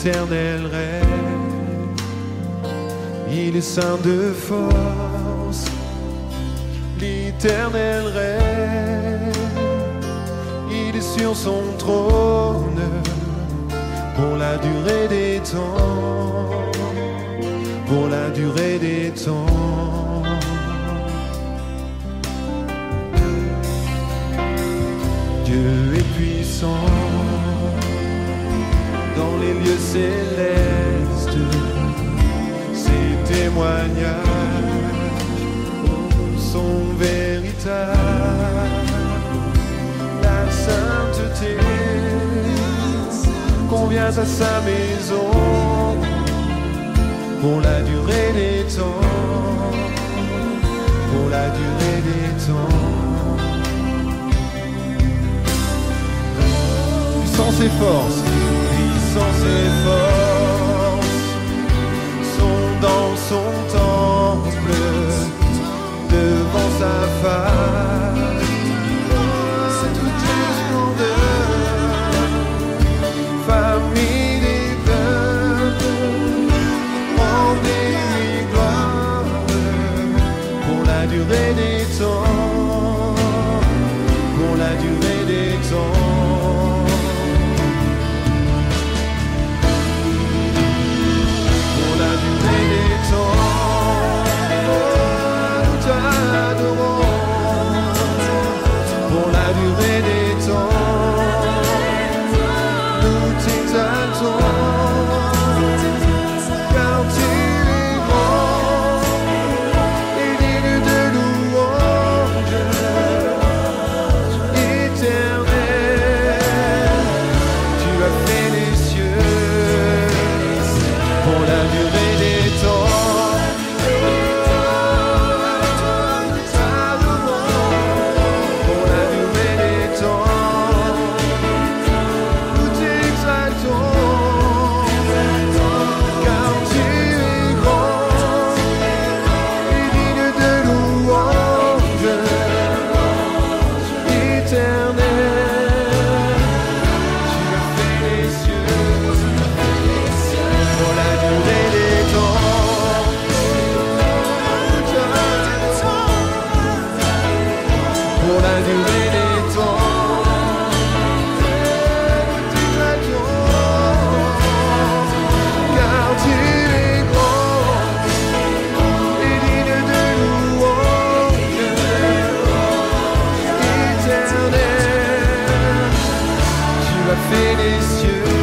l'Éternel règne. Il est saint de force, l'Éternel règne. Il est sur son trône pour la durée des temps, pour la durée des temps. Dieu est puissant dans les lieux célestes, ses témoignages sont véritables. La sainteté convient à sa maison pour la durée des temps, pour la durée des temps. Puissance et force, puissance et force sont dans son temple, devant sa face. Toute splendeur, famille des peuples, rendez-lui gloire pour la durée des temps, pour la durée des temps. Fait les cieux.